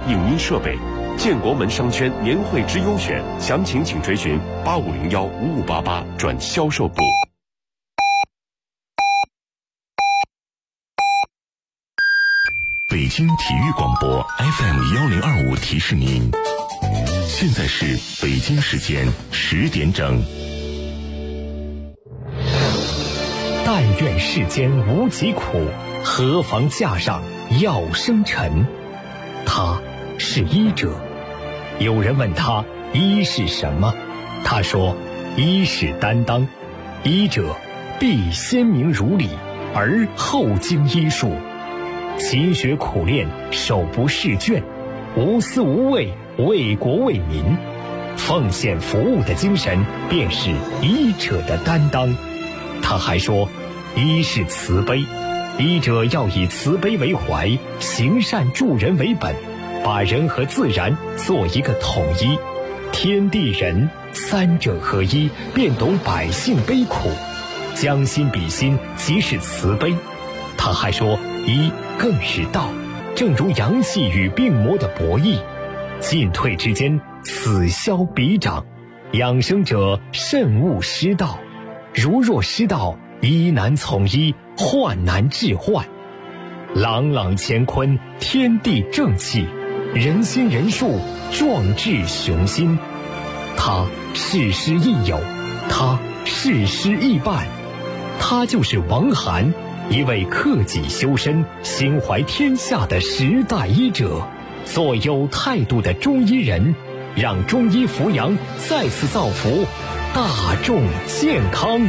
影音设备。建国门商圈年会之优选，详情请垂询85015588转销售部。 北京体育广播 FM1025提示您，现在是北京时间10点整。 但愿世间无疾苦，何妨架上药生尘。他是医者。有人问他医是什么，他说医是担当，医者必先明如理，而后经医术，勤学苦练，手不释卷，无私无畏，为国为民，奉献服务的精神便是医者的担当。他还说医是慈悲，医者要以慈悲为怀，行善助人为本，把人和自然做一个统一，天地人三者合一，便懂百姓悲苦，将心比心，即是慈悲。他还说医更是道，正如阳气与病魔的博弈，进退之间，此消彼长，养生者慎勿失道，如若失道，医难从医，患难治患。朗朗乾坤，天地正气，人心人术，壮志雄心。他事师亦友，他事师亦伴，他就是王涵，一位克己修身、心怀天下的时代医者，做有态度的中医人，让中医扶阳再次造福大众健康。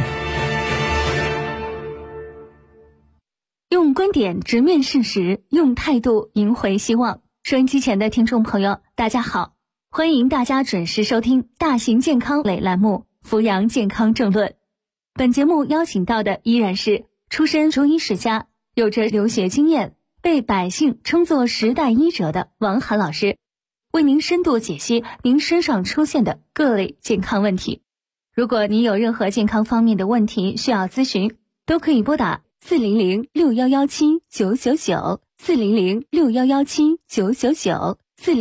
用观点直面事实，用态度赢回希望。收音机前的听众朋友，大家好，欢迎大家准时收听大型健康类栏目《扶阳健康政论》。本节目邀请到的依然是出身中医世家，有着留学经验，被百姓称作时代医者的王涵老师，为您深度解析您身上出现的各类健康问题。如果您有任何健康方面的问题需要咨询，都可以拨打4006117999400 40061179999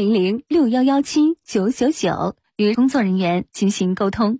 40061179999与工作人员进行沟通。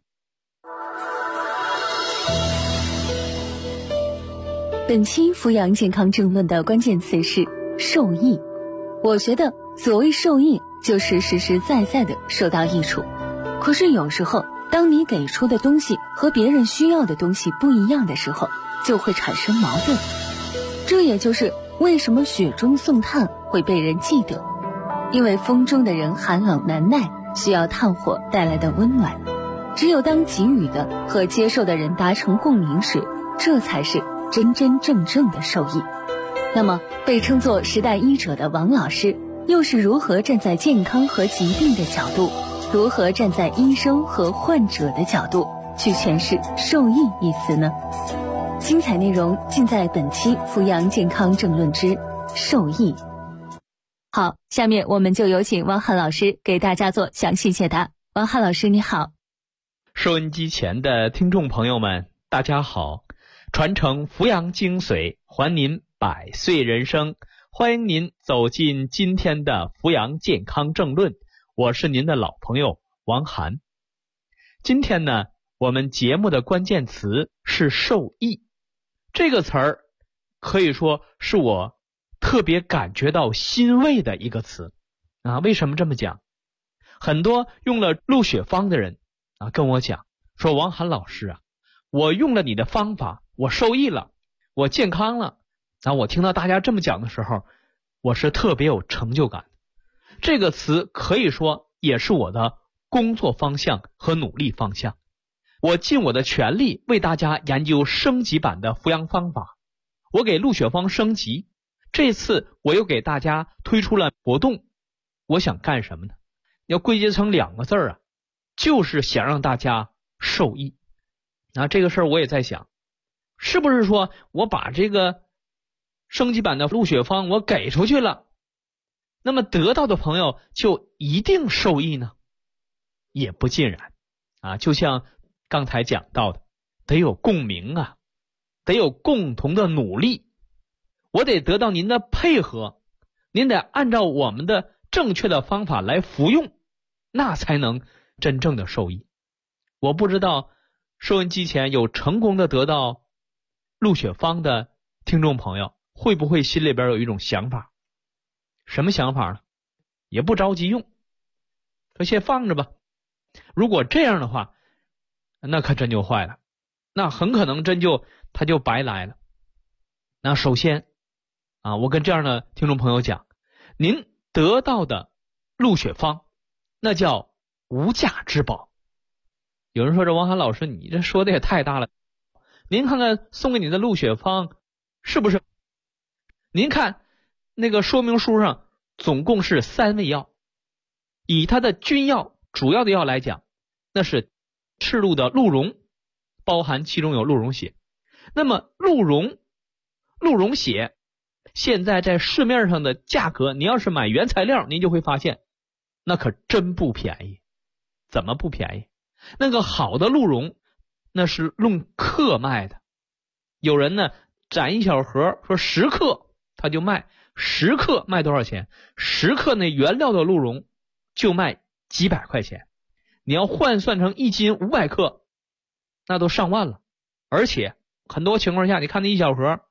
本期扶阳健康政论的关键词是受益。我觉得所谓受益，就是实实在在的受到益处。可是有时候，当你给出的东西和别人需要的东西不一样的时候，就会产生矛盾。这也就是为什么雪中送炭会被人记得，因为风中的人寒冷难耐，需要炭火带来的温暖。只有当给予的和接受的人达成共鸣时，这才是真真正正的受益。那么被称作时代医者的王老师又是如何站在健康和疾病的角度，如何站在医生和患者的角度去诠释受益一词呢？精彩内容尽在本期扶阳健康政论之受益。好，下面我们就有请王涵老师给大家做详细解答。王涵老师你好。 收音机前的听众朋友们大家好，传承扶阳精髓，还您百岁人生，欢迎您走进今天的扶阳健康政论，我是您的老朋友王涵。今天呢，我们节目的关键词是受益。这个词儿可以说是我特别感觉到欣慰的一个词啊。为什么这么讲？很多用了鹿血方的人啊跟我讲说，王涵老师啊，我用了你的方法，我受益了，我健康了。然后我听到大家这么讲的时候，我是特别有成就感。这个词可以说也是我的工作方向和努力方向。我尽我的全力为大家研究升级版的扶阳方法，我给鹿血方升级。这次我又给大家推出了活动，我想干什么呢？要归结成2个字啊，就是想让大家受益。那这个事儿我也在想，是不是说我把这个升级版的鹿血方我给出去了，那么得到的朋友就一定受益呢？也不尽然啊。就像刚才讲到的，得有共鸣啊，得有共同的努力，我得得到您的配合，您得按照我们的正确的方法来服用，那才能真正的受益。我不知道收音机前有成功的得到鹿血芳的听众朋友，会不会心里边有一种想法？什么想法呢？也不着急用，说先放着吧。如果这样的话，那可真就坏了，那很可能他就白来了。那首先我跟这样的听众朋友讲，您得到的鹿血芳那叫无价之宝。有人说，这王涵老师你这说的也太大了，您看看送给你的鹿血芳是不是？您看那个说明书上总共是3味药，以它的君药主要的药来讲，那是赤鹿的鹿茸，包含其中有鹿茸血。那么鹿茸血现在在市面上的价格，你要是买原材料，您就会发现那可真不便宜。怎么不便宜？那个好的鹿茸那是论克卖的，有人呢攒一小盒，说10克他就卖，10克卖多少钱？10克那原料的鹿茸就卖几百块钱，你要换算成1斤500克，那都上万了。而且很多情况下，你看那一小盒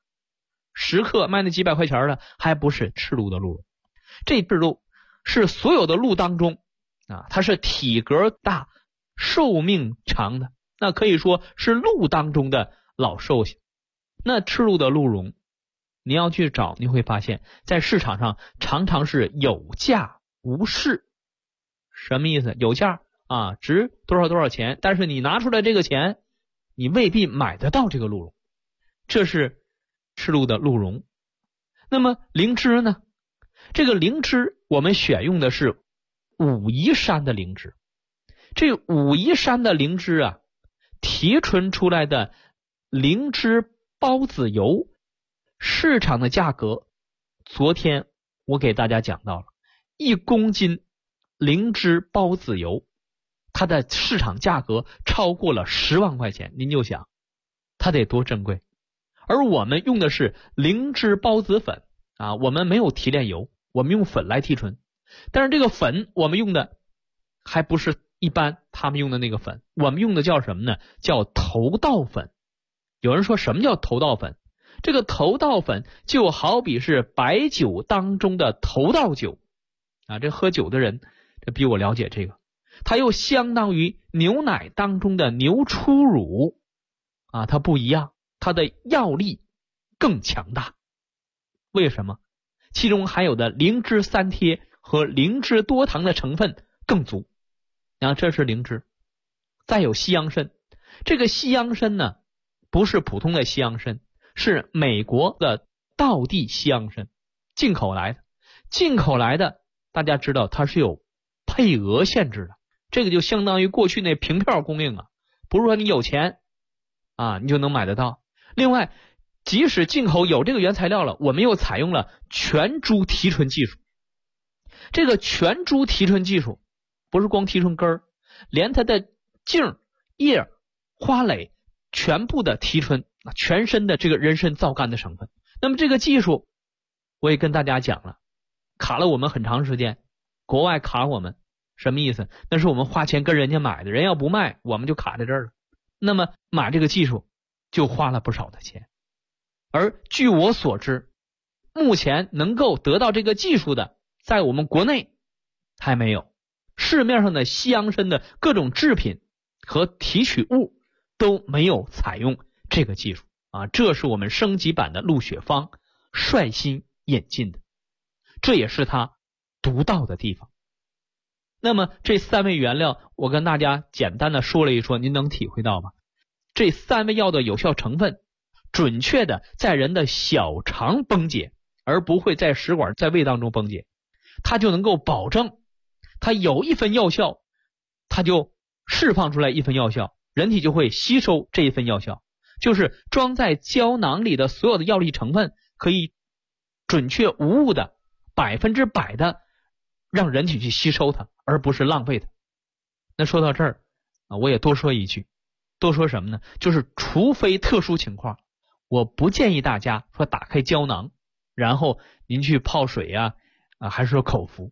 10克卖那几百块钱的，还不是赤鹿的鹿茸。这赤鹿是所有的鹿当中它是体格大、寿命长的，那可以说是鹿当中的老寿星。那赤鹿的鹿茸你要去找，你会发现在市场上常常是有价无市。什么意思？有价值多少多少钱，但是你拿出来这个钱，你未必买得到这个鹿茸。这是赤鹿的鹿茸。那么灵芝呢？这个灵芝我们选用的是武夷山的灵芝。这武夷山的灵芝提纯出来的灵芝孢子油，市场的价格昨天我给大家讲到了，1公斤灵芝孢子油它的市场价格超过了10万块钱，您就想它得多珍贵。而我们用的是灵芝孢子粉我们没有提炼油，我们用粉来提纯。但是这个粉我们用的还不是一般他们用的那个粉，我们用的叫什么呢？叫头道粉。有人说什么叫头道粉？这个头道粉就好比是白酒当中的头道酒这喝酒的人这比我了解这个。它又相当于牛奶当中的牛初乳它不一样，它的药力更强大。为什么？其中含有的灵芝3萜和灵芝多糖的成分更足。这是灵芝。再有西洋参，这个西洋参呢不是普通的西洋参，是美国的道地西洋参，进口来的。进口来的大家知道它是有配额限制的，这个就相当于过去那凭票供应不是说你有钱你就能买得到。另外即使进口有这个原材料了，我们又采用了全株提纯技术。这个全株提纯技术不是光提纯根儿，连它的茎、叶、花蕾全部的提纯全身的这个人参皂苷的成分。那么这个技术我也跟大家讲了，卡了我们很长时间，国外卡我们什么意思？那是我们花钱跟人家买的，人要不卖我们就卡在这儿了。那么买这个技术就花了不少的钱。而据我所知，目前能够得到这个技术的在我们国内还没有。市面上的西洋参的各种制品和提取物都没有采用这个技术这是我们升级版的鹿血芳率先引进的，这也是它独到的地方。那么这3味原料我跟大家简单的说了一说，您能体会到吗？这3味药的有效成分准确的在人的小肠崩解，而不会在食管在胃当中崩解，它就能够保证它有一份药效，它就释放出来一份药效，人体就会吸收这一份药效，就是装在胶囊里的所有的药力成分可以准确无误的100%的让人体去吸收它，而不是浪费它。那说到这儿我也多说一句，多说什么呢？就是除非特殊情况，我不建议大家说打开胶囊然后您去泡水还是说口服。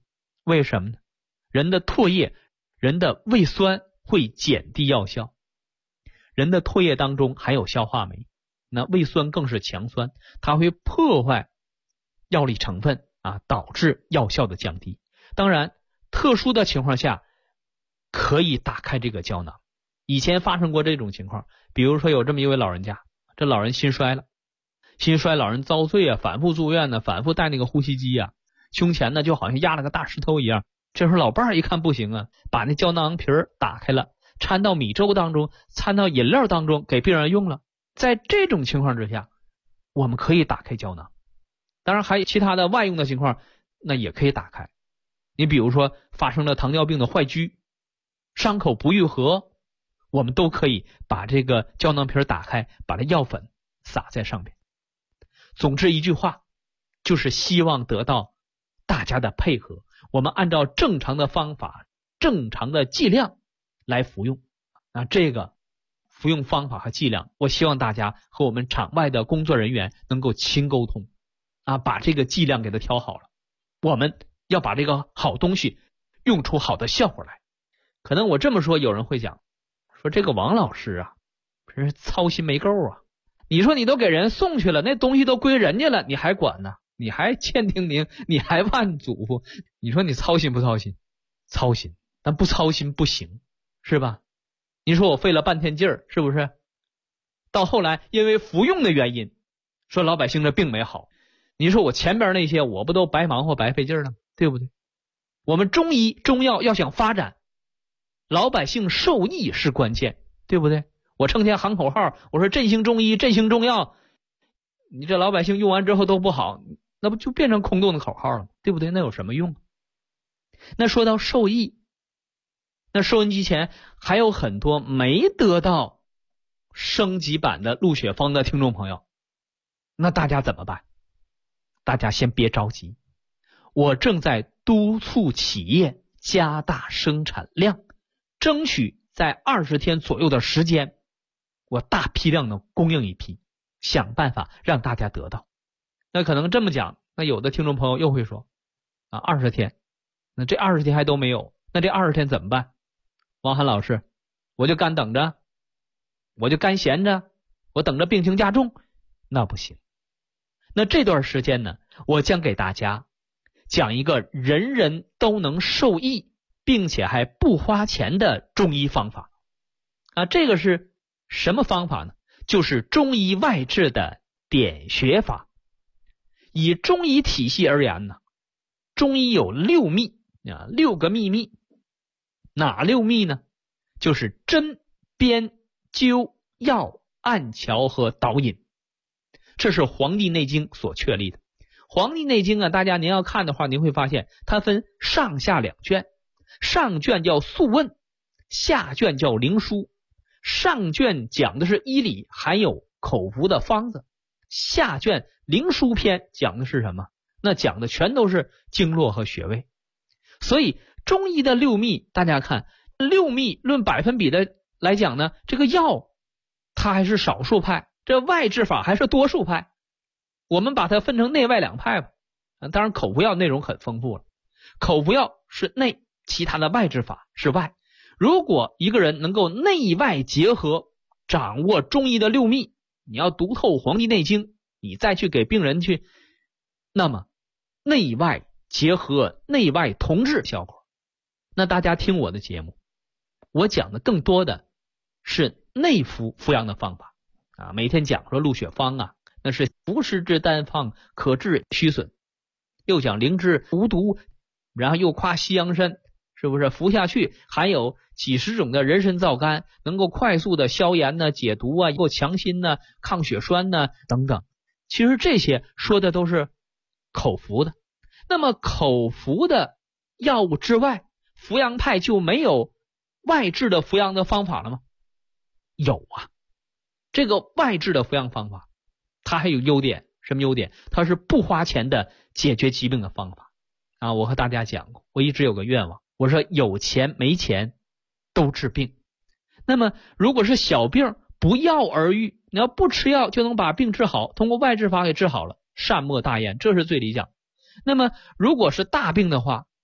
为什么呢？人的唾液、人的胃酸会减低药效，人的唾液当中含有消化酶，那胃酸更是强酸，它会破坏药理成分导致药效的降低。当然特殊的情况下可以打开这个胶囊。以前发生过这种情况，比如说有这么一位老人家，这老人心衰了，心衰老人遭罪反复住院反复带那个呼吸机胸前呢就好像压了个大石头一样。这时候老伴儿一看不行把那胶囊皮打开了，掺到米粥当中，掺到饮料当中给病人用了。在这种情况之下，我们可以打开胶囊。当然还有其他的外用的情况，那也可以打开。你比如说发生了糖尿病的坏疽，伤口不愈合，我们都可以把这个胶囊皮打开，把这药粉撒在上面。总之一句话，就是希望得到大家的配合，我们按照正常的方法、正常的剂量来服用。这个服用方法和剂量，我希望大家和我们场外的工作人员能够勤沟通把这个剂量给它调好了。我们要把这个好东西用出好的效果来。可能我这么说，有人会讲说这个王老师真是操心没够你说你都给人送去了，那东西都归人家了，你还管呢？你还千叮咛，你还万嘱咐，你说你操心不操心？操心，但不操心不行，是吧？你说我费了半天劲儿，是不是？到后来因为服用的原因，说老百姓的病没好，你说我前边那些我不都白忙活白费劲了，对不对？我们中医中药要想发展，老百姓受益是关键，对不对？我成天喊口号，我说振兴中医振兴中药，你这老百姓用完之后都不好，那不就变成空洞的口号了，对不对？那有什么用？那说到受益，那收音机前还有很多没得到升级版的鹿血芳的听众朋友，那大家怎么办？大家先别着急，我正在督促企业加大生产量，争取在20天左右的时间，我大批量的供应一批，想办法让大家得到。那可能这么讲，那有的听众朋友又会说20天，那这20天还都没有，那这20天怎么办？王涵老师，我就干等着，我就干闲着，我等着病情加重，那不行。那这段时间呢，我将给大家讲一个人人都能受益并且还不花钱的中医方法这个是什么方法呢？就是中医外治的点穴法。以中医体系而言呢，中医有6秘6个秘密。哪6秘呢？就是针、砭、灸、药、按桥和导引。这是《黄帝内经》所确立的。《黄帝内经》大家您要看的话，您会发现它分上下2卷，上卷叫素问，下卷叫灵枢。上卷讲的是医理，含有口服的方子，下卷灵枢篇讲的是什么？那讲的全都是经络和穴位。所以中医的6秘，大家看6秘论百分比的来讲呢，这个药它还是少数派，这外治法还是多数派。我们把它分成内外2派吧。当然口服药内容很丰富了，口服药是内，其他的外治法是外。如果一个人能够内外结合，掌握中医的6秘，你要读透《黄帝内经》，你再去给病人去，那么内外结合，内外同治效果。那大家听我的节目，我讲的更多的是内服服养的方法每天讲说鹿血芳那是服食之单方，可治虚损，又讲灵芝无毒，然后又夸西洋参，是不是服下去含有几十种的人参皂苷，能够快速的消炎解毒能够强心抗血栓等等。其实这些说的都是口服的。那么口服的药物之外，服养派就没有外治的服养的方法了吗？有这个外治的服养方法它还有优点。什么优点？它是不花钱的解决疾病的方法我和大家讲过，我一直有个愿望，我说有钱没钱都治病。那么如果是小病不药而愈，你要不吃药就能把病治好，通过外治法给治好了，善莫大焉，这是最理想。那么如果是大病的话，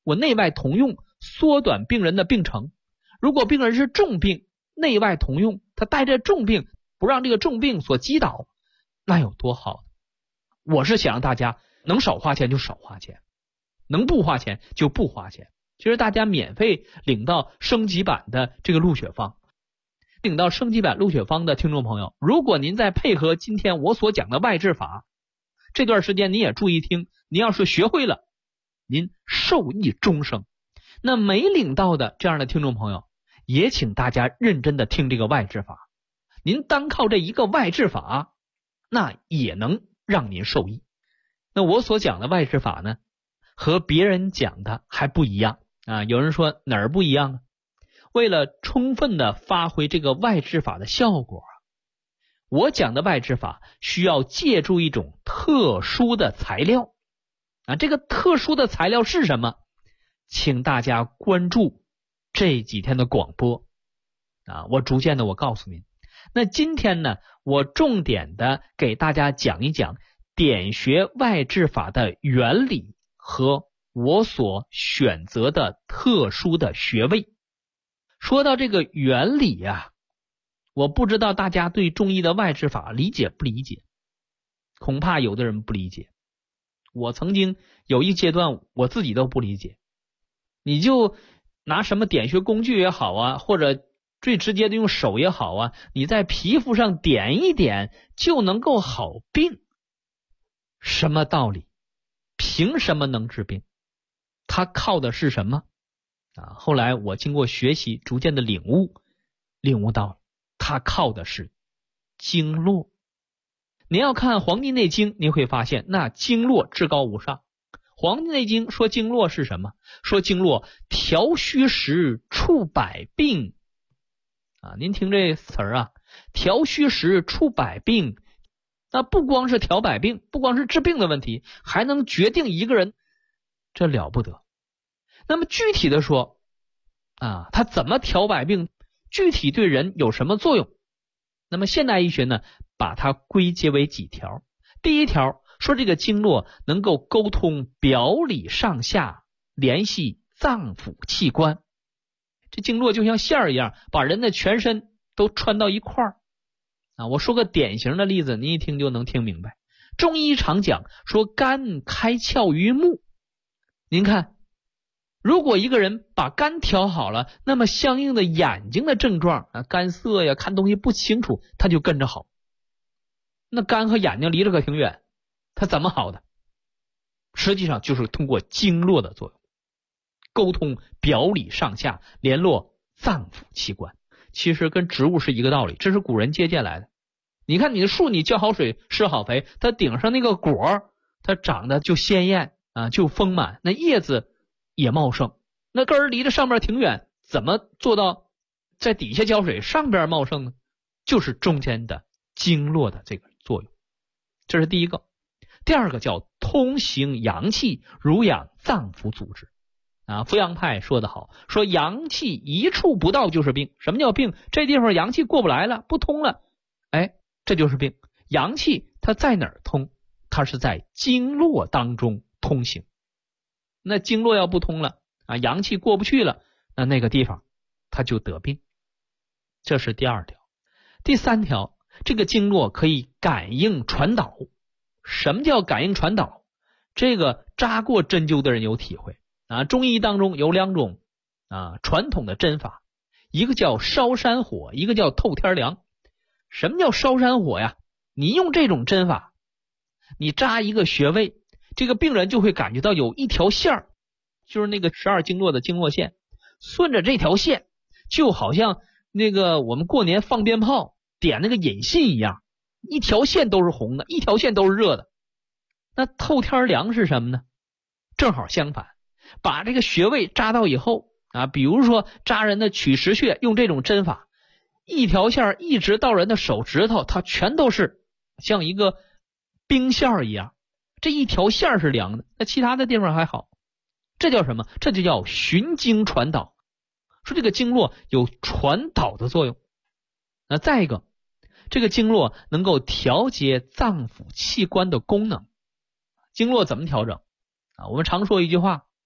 我内外同用，缩短病人的病程。如果病人是重病，内外同用，他带着重病，不让这个重病所击倒，那有多好？我是想让大家能少花钱就少花钱，能不花钱就不花钱。其实大家免费领到升级版的这个鹿血方，领到升级版鹿血方的听众朋友，如果您再配合今天我所讲的外治法，这段时间您也注意听，您要是学会了，您受益终生。那没领到的这样的听众朋友，也请大家认真的听这个外治法。您单靠这一个外治法，那也能让您受益。那我所讲的外治法呢，和别人讲的还不一样啊。有人说哪儿不一样啊？为了充分的发挥这个外治法的效果，我讲的外治法需要借助一种特殊的材料啊。这个特殊的材料是什么？请大家关注这几天的广播啊，我逐渐的我告诉您。那今天呢，我重点的给大家讲一讲点穴外治法的原理和我所选择的特殊的穴位。说到这个原理啊，我不知道大家对中医的外治法理解不理解，恐怕有的人不理解。我曾经有一阶段我自己都不理解。你就拿什么点穴工具也好啊，或者最直接的用手也好啊，你在皮肤上点一点就能够好病，什么道理？凭什么能治病？它靠的是什么啊？后来我经过学习，逐渐的领悟到它靠的是经络。您要看《黄帝内经》，您会发现那经络至高无上。《黄帝内经》说经络是什么？说经络调虚实，处百病啊。您听这词儿啊，调虚实，处百病，那不光是调百病，不光是治病的问题，还能决定一个人，这了不得。那么具体的说啊，它怎么调百病？具体对人有什么作用？那么现代医学呢，把它归结为几条。第一条说这个经络能够沟通表里上下，联系脏腑器官。这经络就像线儿一样，把人的全身都穿到一块儿啊。我说个典型的例子，您一听就能听明白。中医常讲说肝开窍于目，您看，如果一个人把肝调好了，那么相应的眼睛的症状啊，干涩呀，看东西不清楚，他就跟着好。那肝和眼睛离着可挺远，它怎么好的？实际上就是通过经络的作用，沟通表里上下，联络脏腑器官。其实跟植物是一个道理，这是古人借鉴来的。你看你的树，你浇好水，施好肥，它顶上那个果它长得就鲜艳啊，就丰满，那叶子也茂盛。那根儿离着上面挺远，怎么做到在底下浇水，上边茂盛呢？就是中间的经络的这个作用。这是第一个。第二个叫通行阳气，濡养脏腑组织啊。扶阳派说得好，说阳气一处不到就是病。什么叫病？这地方阳气过不来了，不通了，哎，这就是病。阳气它在哪儿通？它是在经络当中通行。那经络要不通了啊，阳气过不去了，那个地方它就得病。这是第二条。第三条，这个经络可以感应传导。什么叫感应传导？这个扎过针灸的人有体会啊。中医当中有两种啊传统的针法，一个叫烧山火，一个叫透天凉。什么叫烧山火呀？你用这种针法，你扎一个穴位，这个病人就会感觉到有一条线儿，就是那个12经络的经络线，顺着这条线，就好像那个我们过年放鞭炮点那个引信一样，一条线都是红的，一条线都是热的。那透天凉是什么呢？正好相反，把这个穴位扎到以后啊，比如说扎人的曲池穴，用这种针法，一条线一直到人的手指头，它全都是像一个冰线一样，这一条线是凉的，那其他的地方还好。这叫什么？这就叫循经传导。说这个经络有传导的作用。那再一个，这个经络能够调节脏腑器官的功能。经络怎么调整啊？我们常说一句话，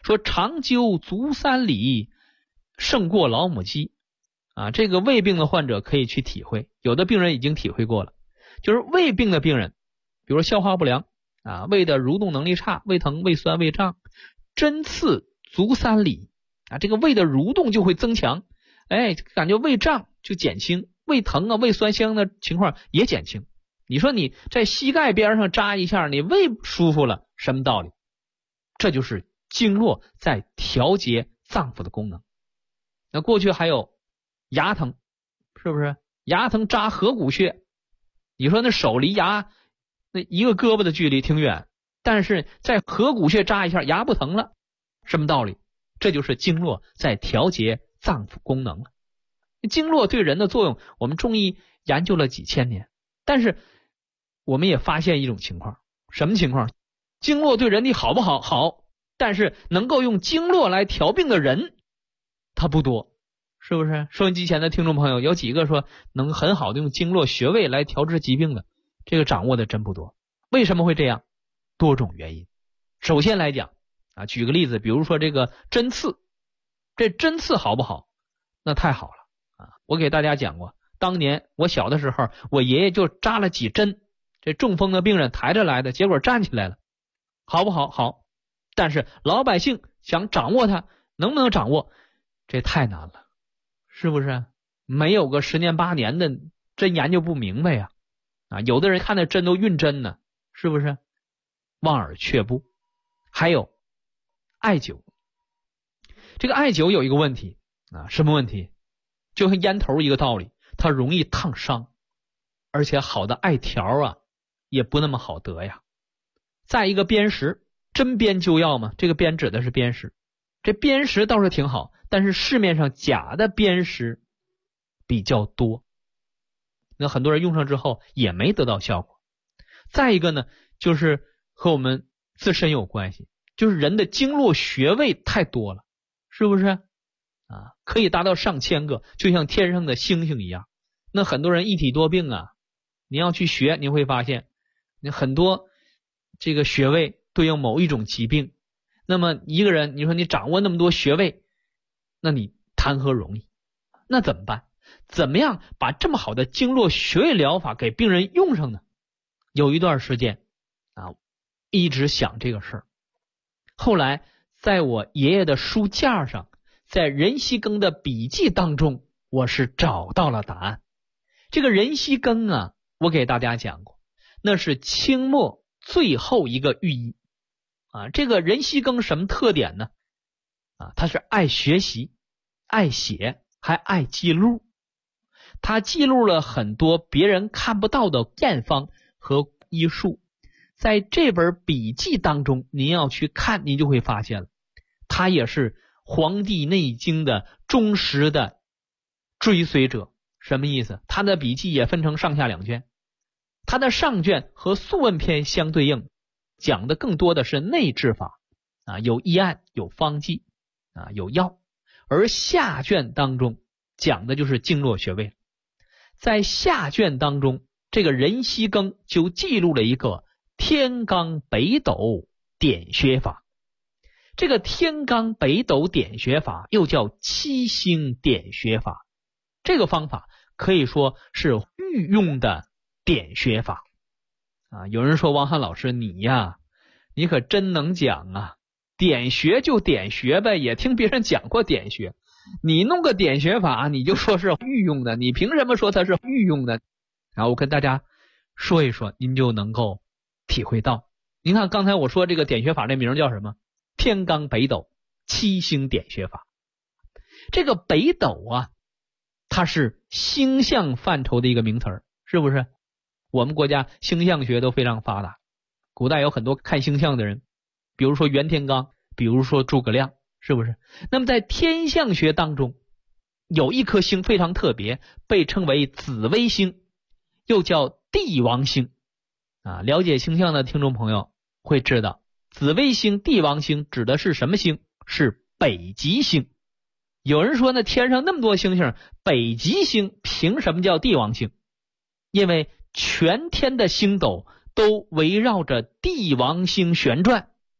说长灸足三里，胜过老母鸡啊。这个胃病的患者可以去体会，有的病人已经体会过了，就是胃病的病人，比如说消化不良啊，胃的蠕动能力差，胃疼、胃酸、胃胀，针刺足三里啊，这个胃的蠕动就会增强，感觉胃胀就减轻，胃疼啊、胃酸相应的情况也减轻。你说你在膝盖边上扎一下，你胃舒服了，什么道理？这就是经络在调节脏腑的功能。那过去还有牙疼，是不是？牙疼扎合谷穴，你说那手离牙那一个胳膊的距离挺远，但是在合谷穴扎一下，牙不疼了，什么道理？这就是经络在调节脏腑功能了。经络对人的作用，我们中医研究了几千年，但是我们也发现一种情况，什么情况？经络对人体好不好？好，但是能够用经络来调病的人他不多，是不是？收音机前的听众朋友有几个说能很好的用经络穴位来调治疾病的？这个掌握的真不多。为什么会这样？多种原因。首先来讲啊，举个例子，比如说这个针刺，这针刺好不好？那太好了啊！我给大家讲过，当年我小的时候，我爷爷就扎了几针，这中风的病人抬着来的，结果站起来了，好不好？好。但是老百姓想掌握它，能不能掌握？这太难了，是不是？没有个10年8年的，真研究不明白呀！啊，有的人看那针都晕针呢，是不是？望而却步。还有艾灸，这个艾灸有一个问题啊，什么问题？就像烟头一个道理，它容易烫伤，而且好的艾条啊也不那么好得呀。再一个砭石，针砭灸药嘛，这个砭指的是砭石，这砭石倒是挺好，但是市面上假的砭石比较多，那很多人用上之后也没得到效果。再一个呢，就是和我们自身有关系，就是人的经络穴位太多了，是不是啊？可以达到上千个，就像天上的星星一样。那很多人一体多病啊，你要去学，你会发现你很多这个穴位对应某一种疾病。那么一个人，你说你掌握那么多穴位，那你谈何容易？那怎么办？怎么样把这么好的经络穴位疗法给病人用上呢？有一段时间啊，一直想这个事儿。后来在我爷爷的书架上，在任希庚的笔记当中，我是找到了答案。这个任希庚啊，我给大家讲过，那是清末最后一个御医啊。这个任希庚什么特点呢？啊，他是爱学习、爱写，还爱记录。他记录了很多别人看不到的验方和医术。在这本笔记当中，您要去看，您就会发现了，他也是《黄帝内经》的忠实的追随者。什么意思？他的笔记也分成上下2卷，他的上卷和《素问篇》相对应，讲的更多的是内治法啊，有医案，有方剂啊，有药。而下卷当中讲的就是经络穴位。在下卷当中，这个任希庚就记录了一个天罡北斗点穴法。这个天罡北斗点穴法又叫7星点穴法，这个方法可以说是御用的点穴法啊。有人说王翰老师你呀，你可真能讲啊，点穴就点穴呗，也听别人讲过点穴，你弄个点穴法你就说是御用的，你凭什么说它是御用的？然后我跟大家说一说，您就能够体会到。您看刚才我说这个点穴法这名叫什么？天罡北斗7星点穴法。这个北斗啊，它是星象范畴的一个名词儿，是不是？我们国家星象学都非常发达，古代有很多看星象的人，比如说袁天罡，比如说诸葛亮，是不是？那么在天象学当中，有一颗星非常特别，被称为紫微星，又叫帝王星啊。了解星象的听众朋友会知道，紫微星、帝王星指的是什么星？是北极星。有人说那天上那么多星星，北极星凭什么叫帝王星？因为全天的星斗都围绕着帝王星旋转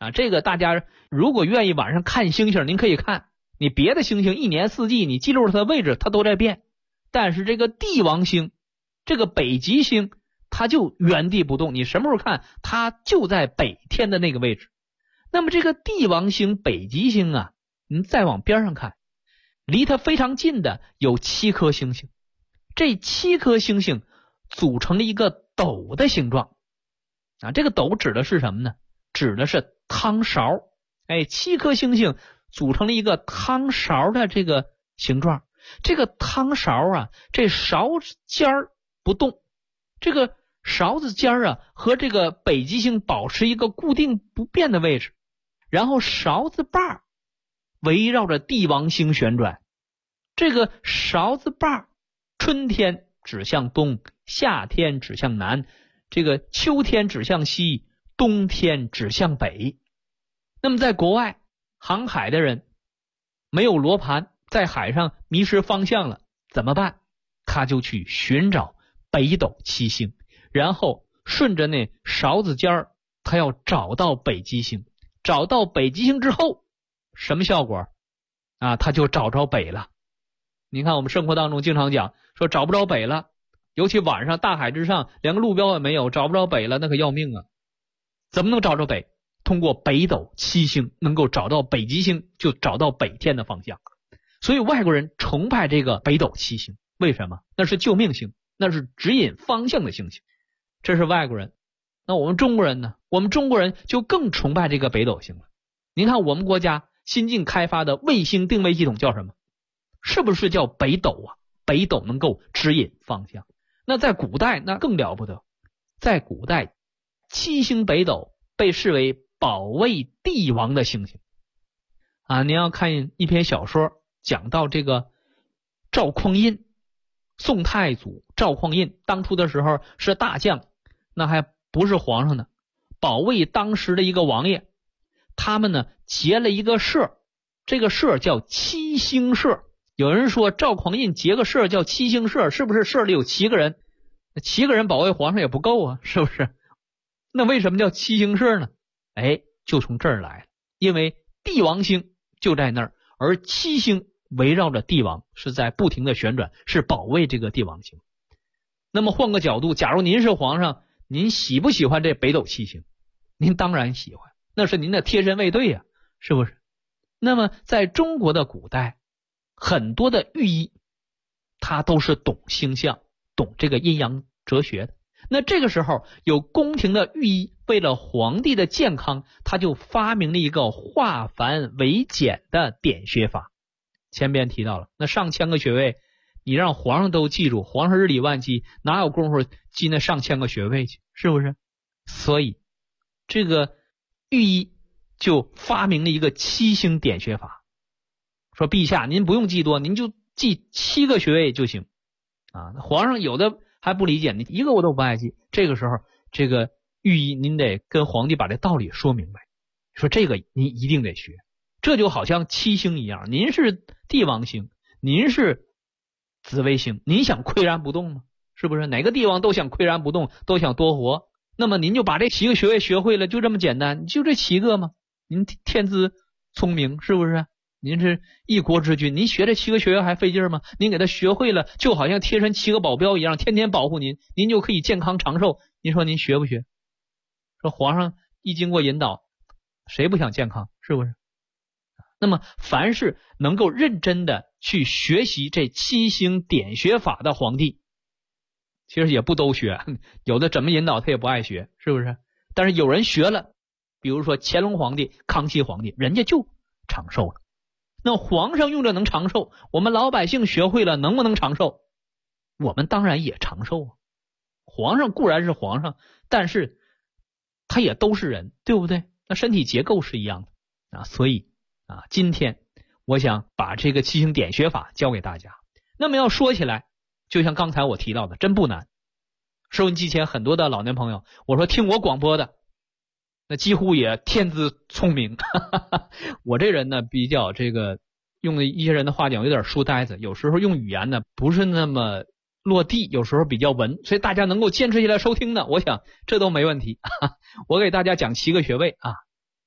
啊。这个大家如果愿意晚上看星星，您可以看。你别的星星一年四季你记录它的位置，它都在变，但是这个帝王星，这个北极星，它就原地不动，你什么时候看它就在北天的那个位置。那么这个帝王星北极星啊，您再往边上看，离它非常近的有7颗星星，这7颗星星组成了一个斗的形状啊。这个斗指的是什么呢？指的是汤勺。7颗星星组成了一个汤勺的这个形状。这个汤勺啊，这勺子尖儿不动，这个勺子尖儿啊和这个北极星保持一个固定不变的位置，然后勺子把围绕着帝王星旋转。这个勺子把春天指向东，夏天指向南，这个秋天指向西，冬天指向北。那么在国外航海的人没有罗盘，在海上迷失方向了怎么办？他就去寻找北斗七星，然后顺着那勺子尖儿，他要找到北极星。找到北极星之后什么效果啊？他就找着北了。你看我们生活当中经常讲说找不着北了，尤其晚上大海之上连个路标也没有，找不着北了，那可要命啊。怎么能找着北？通过北斗七星能够找到北极星，就找到北天的方向。所以外国人崇拜这个北斗七星，为什么？那是救命星，那是指引方向的星星。这是外国人。那我们中国人呢？我们中国人就更崇拜这个北斗星了。您看我们国家新近开发的卫星定位系统叫什么？是不是叫北斗啊？北斗能够指引方向。那在古代那更了不得，在古代七星北斗被视为保卫帝王的星星啊。您要看一篇小说，讲到这个赵匡胤，宋太祖赵匡胤当初的时候是大将，那还不是皇上呢，保卫当时的一个王爷。他们呢结了一个社，这个社叫七星社。有人说赵匡胤结个社叫七星社，是不是社里有7个人？7个人保卫皇上也不够啊，是不是？那为什么叫七星社呢？就从这儿来了。因为帝王星就在那儿，而七星围绕着帝王是在不停的旋转，是保卫这个帝王星。那么换个角度，假如您是皇上，您喜不喜欢这北斗七星？您当然喜欢，那是您的贴身卫队呀，是不是？那么在中国的古代，很多的御医他都是懂星象，懂这个阴阳哲学的。那这个时候有宫廷的御医为了皇帝的健康，他就发明了一个化繁为简的点穴法。前边提到了，那上千个穴位你让皇上都记住，皇上日理万机，哪有功夫记那上千个穴位去，是不是？所以这个御医就发明了一个七星点穴法，说陛下您不用记多，您就记7个穴位就行啊。皇上有的还不理解，你一个我都不爱记。这个时候这个御医您得跟皇帝把这道理说明白，说这个您一定得学。这就好像七星一样，您是帝王星，您是紫微星，您想岿然不动吗？是不是？哪个帝王都想岿然不动，都想多活。那么您就把这7个穴位学会了，就这么简单，就这7个嘛。您天资聪明，是不是？您是一国之君，您学这7个穴位还费劲吗？您给他学会了，就好像贴身7个保镖一样，天天保护您，您就可以健康长寿。您说您学不学？说皇上一经过引导，谁不想健康，是不是？那么凡是能够认真的去学习这7星点穴法的皇帝，其实也不都学，有的怎么引导他也不爱学，是不是？但是有人学了，比如说乾隆皇帝、康熙皇帝，人家就长寿了。那皇上用着能长寿，我们老百姓学会了能不能长寿？我们当然也长寿啊。皇上固然是皇上，但是他也都是人，对不对？那身体结构是一样的啊。所以今天我想把这个7星点穴法教给大家。那么要说起来，就像刚才我提到的，真不难。收音机前很多的老年朋友，我说听我广播的那几乎也天资聪明我这人呢比较这个，用一些人的话讲有点书呆子，有时候用语言呢不是那么落地，有时候比较文，所以大家能够坚持下来收听呢，我想这都没问题我给大家讲7个穴位啊。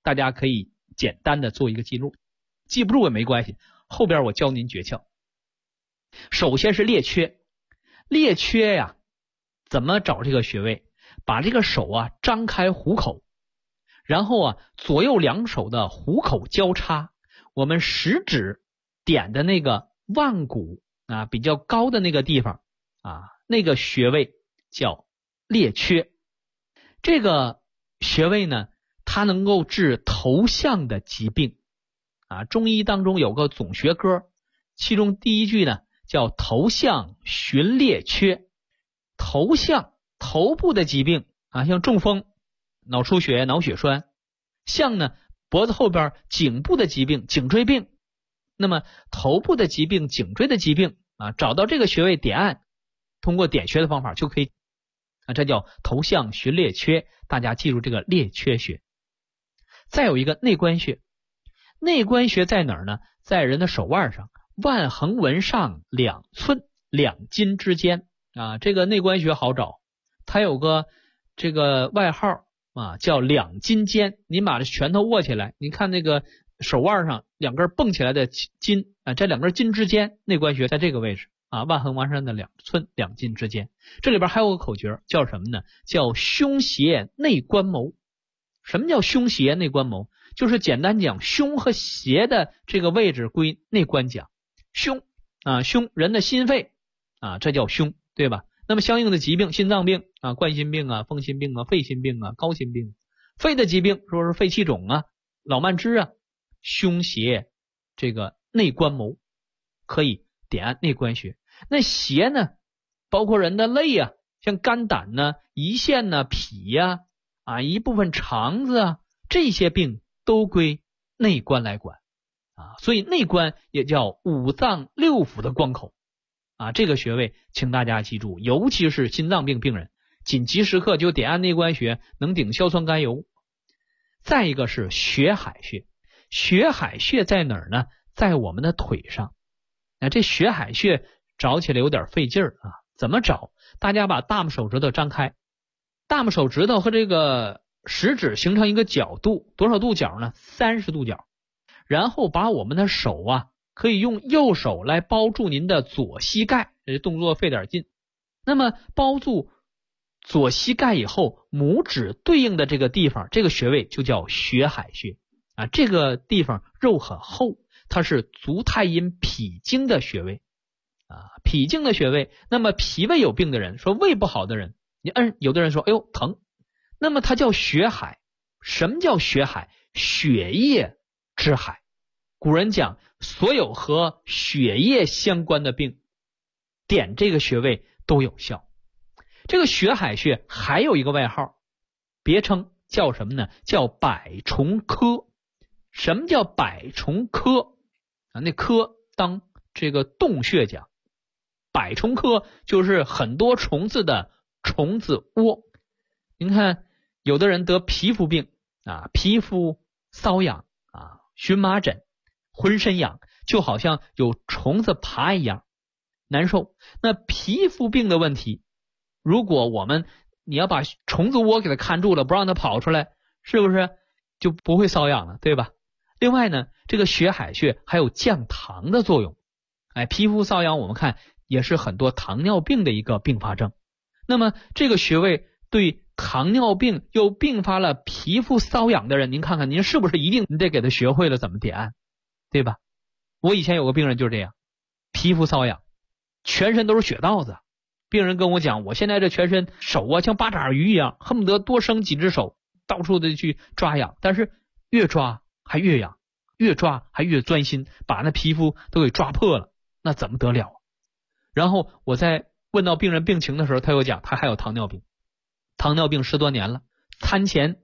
大家可以简单的做一个记录，记不住也没关系，后边我教您诀窍。首先是列缺，列缺呀，怎么找这个穴位？把这个手啊张开虎口，然后啊左右两手的虎口交叉，我们食指点的那个腕骨啊比较高的那个地方啊，那个穴位叫列缺。这个穴位呢，它能够治头项的疾病啊。中医当中有个总学歌，其中第一句呢叫头项寻列缺。头项头部的疾病啊，像中风、脑出血、脑血栓；项呢脖子后边颈部的疾病，颈椎病。那么头部的疾病、颈椎的疾病啊，找到这个穴位点按，通过点穴的方法就可以啊，这叫头项寻列缺。大家记住这个列缺穴。再有一个内关穴，内关穴在哪儿呢？在人的手腕上，腕横纹上2寸2筋之间啊。这个内关穴好找，它有个这个外号啊，叫2筋间。您把这拳头握起来，您看那个手腕上2根蹦起来的筋啊，这2根筋之间，内关穴在这个位置啊，腕横纹上的2寸2筋之间。这里边还有个口诀叫什么呢？叫胸胁内关谋。什么叫胸胁内关谋？就是简单讲，胸和胁的这个位置归内关讲。胸啊，胸人的心肺啊，这叫胸，对吧？那么相应的疾病，心脏病啊、冠心病啊、风心病啊、肺心病啊、高心病，肺的疾病说是肺气肿啊、老慢支啊，胸胁这个内关谋可以点按内关穴。那胁呢，包括人的肋啊，像肝胆呢、胰腺呢、脾呀啊，一部分肠子啊，这些病都归内关来管啊。所以内关也叫五脏六腑的关口啊。这个穴位请大家记住，尤其是心脏病病人，紧急时刻就点按内关穴，能顶硝酸甘油。再一个是血海穴，血海穴在哪儿呢？在我们的腿上。这血海穴找起来有点费劲儿啊，怎么找？大家把大拇手指头张开，大拇手指头和这个食指形成一个角度，多少度角呢？30度角。然后把我们的手啊，可以用右手来包住您的左膝盖，这动作费点劲。那么包住左膝盖以后，拇指对应的这个地方，这个穴位就叫血海穴啊。这个地方肉很厚，它是足太阴脾经的穴位啊，脾经的穴位。那么脾胃有病的人，说胃不好的人，你摁，有的人说哎呦疼，那么它叫血海。什么叫血海？血液之海。古人讲，所有和血液相关的病，点这个穴位都有效。这个血海穴还有一个外号，别称叫什么呢？叫百虫科。什么叫百虫科啊？那科当这个洞穴讲，百虫科就是很多虫子的虫子窝。您看有的人得皮肤病啊，皮肤瘙痒啊，荨麻疹，浑身痒，就好像有虫子爬一样难受。那皮肤病的问题，如果你要把虫子窝给它看住了，不让它跑出来，是不是就不会瘙痒了，对吧？另外呢，这个血海穴还有降糖的作用。皮肤瘙痒我们看也是很多糖尿病的一个并发症。那么这个穴位对糖尿病又并发了皮肤瘙痒的人，您看看您是不是一定你得给他学会了怎么点按，对吧？我以前有个病人就是这样，皮肤瘙痒，全身都是血道子。病人跟我讲，我现在这全身手啊像八爪鱼一样，恨不得多生几只手，到处的去抓痒，但是越抓还越痒，越抓还越钻心，把那皮肤都给抓破了，那怎么得了啊？然后我在问到病人病情的时候，他又讲他还有糖尿病，糖尿病10多年了，餐前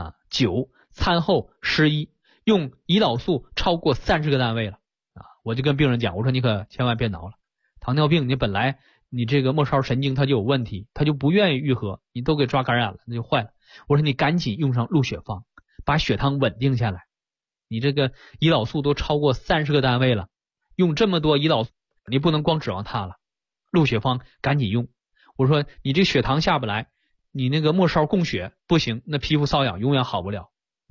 9，餐后11，用胰岛素超过30个单位了啊！我就跟病人讲，我说你可千万别挠了，糖尿病你本来你这个末梢神经它就有问题，它就不愿意愈合，你都给抓感染了，那就坏了。我说你赶紧用上鹿血芳，把血糖稳定下来。你这个胰岛素都超过30个单位了，用这么多胰岛素，你不能光指望它了。鹿血芳赶紧用。我说你这血糖下不来，你那个末梢供血不行，那皮肤瘙痒永远好不了。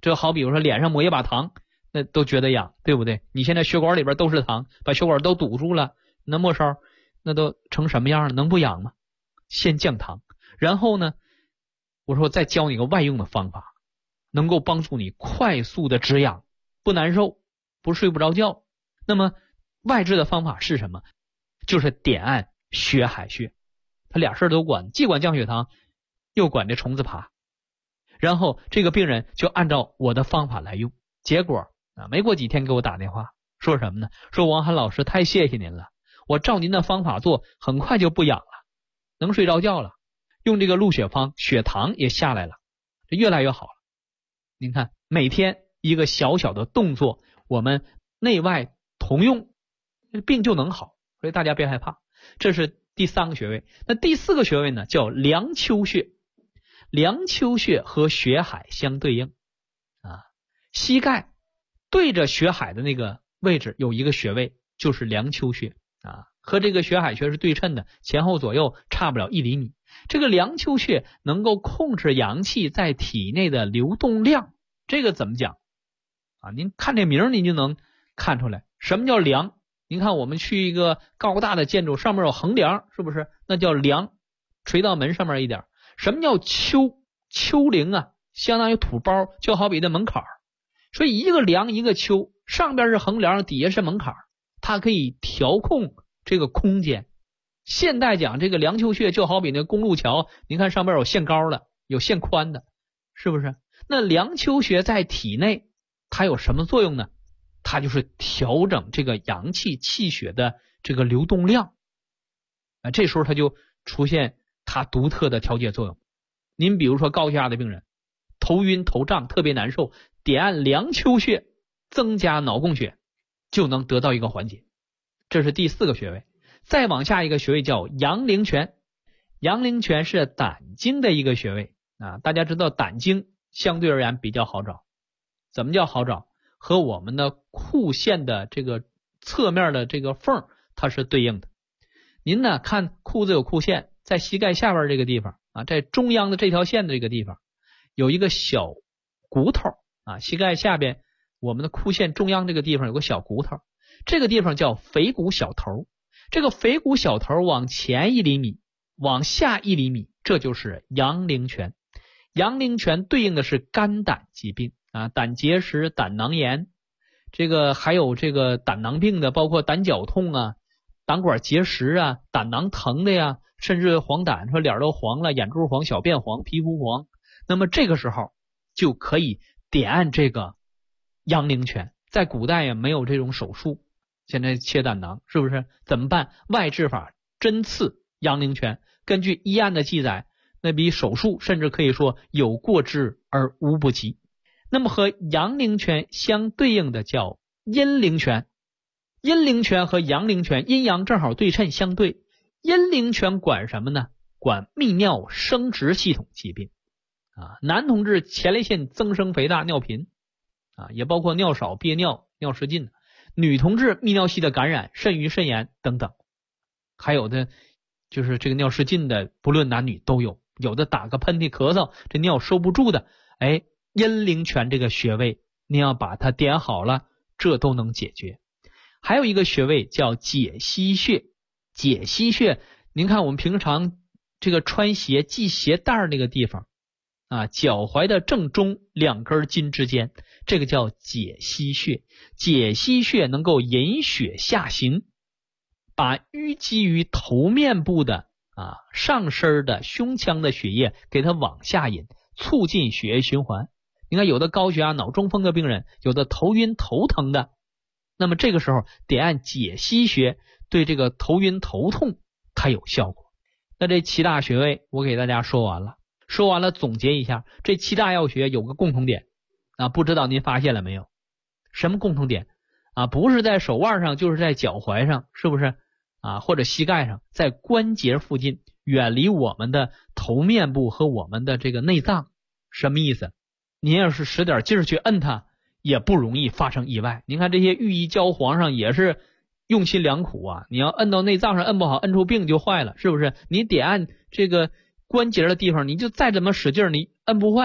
这好比如说脸上抹一把糖，那都觉得痒，对不对？你现在血管里边都是糖，把血管都堵住了，那末梢那都成什么样了？能不痒吗？先降糖，然后呢，我说再教你个外用的方法，能够帮助你快速的止痒，不难受，不睡不着觉。那么外治的方法是什么？就是点按血海穴，他俩事儿都管，既管降血糖，又管这虫子爬。然后这个病人就按照我的方法来用，结果没过几天给我打电话，说什么呢？说王涵老师太谢谢您了，我照您的方法做，很快就不痒了，能睡着觉了，用这个鹿血方，血糖也下来了，这越来越好了。您看每天一个小小的动作，我们内外同用，病就能好，所以大家别害怕。这是第3个穴位。那第4个穴位呢，叫梁丘穴。梁丘穴和血海相对应膝盖对着血海的那个位置有一个穴位，就是梁丘穴和这个血海穴是对称的，前后左右差不了1厘米。这个梁丘穴能够控制阳气在体内的流动量，这个怎么讲您看这名您就能看出来什么叫梁。您看我们去一个高大的建筑，上面有横梁，是不是？那叫梁，垂到门上面一点。什么叫丘？丘陵相当于土包，就好比的门槛。所以一个梁一个丘，上边是横梁，底下是门槛，它可以调控这个空间。现代讲这个梁丘穴就好比那公路桥，您看上边有限高的，有限宽的，是不是？那梁丘穴在体内它有什么作用呢？它就是调整这个阳气气血的这个流动量这时候它就出现它独特的调节作用。您比如说高血压的病人，头晕头胀特别难受，点按梁丘穴，增加脑供血，就能得到一个缓解。这是第4个穴位。再往下一个穴位叫阳陵泉。阳陵泉是胆经的一个穴位大家知道胆经相对而言比较好找。怎么叫好找？和我们的裤线的这个侧面的这个缝它是对应的。您呢看裤子有裤线，在膝盖下边这个地方在中央的这条线的这个地方有一个小骨头膝盖下边我们的裤线中央这个地方有个小骨头，这个地方叫腓骨小头。这个腓骨小头往前1厘米，往下1厘米，这就是阳陵泉。阳陵泉对应的是肝胆疾病胆结石、胆囊炎，这个还有这个胆囊病的，包括胆绞痛胆管结石胆囊疼的呀，甚至黄疸，说脸都黄了，眼珠黄，小便黄，皮肤黄。那么这个时候就可以点按这个阳陵泉。在古代也没有这种手术，现在切胆囊是不是？怎么办？外治法针刺阳陵泉，根据医案的记载，那比手术甚至可以说有过之而无不及。那么和阳陵泉相对应的叫阴陵泉。阴陵泉和阳陵泉阴阳正好对称相对。阴陵泉管什么呢？管泌尿生殖系统疾病男同志前列腺增生肥大尿频也包括尿少憋尿尿失禁，女同志泌尿系的感染肾盂肾炎等等，还有的就是这个尿失禁的不论男女都有，有的打个喷嚏咳嗽这尿收不住的阴陵泉这个穴位你要把它点好了，这都能解决。还有一个穴位叫解溪穴。解溪穴您看我们平常这个穿鞋系鞋带那个地方脚踝的正中2根筋之间，这个叫解溪穴。解溪穴能够引血下行，把淤积于头面部的上身的胸腔的血液给它往下引，促进血液循环。你看有的高血压脑中风的病人，有的头晕头疼的，那么这个时候点按解溪穴，对这个头晕头痛它有效果。那这7大穴位我给大家说完了，总结一下，这7大要穴有个共同点不知道您发现了没有？什么共同点不是在手腕上就是在脚踝上，是不是或者膝盖上，在关节附近，远离我们的头面部和我们的这个内脏。什么意思？您要是使点劲儿去摁它，也不容易发生意外。您看这些御医教皇上也是用心良苦你要摁到内脏上摁不好，摁出病就坏了，是不是？你点按这个关节的地方，你就再怎么使劲你摁不坏，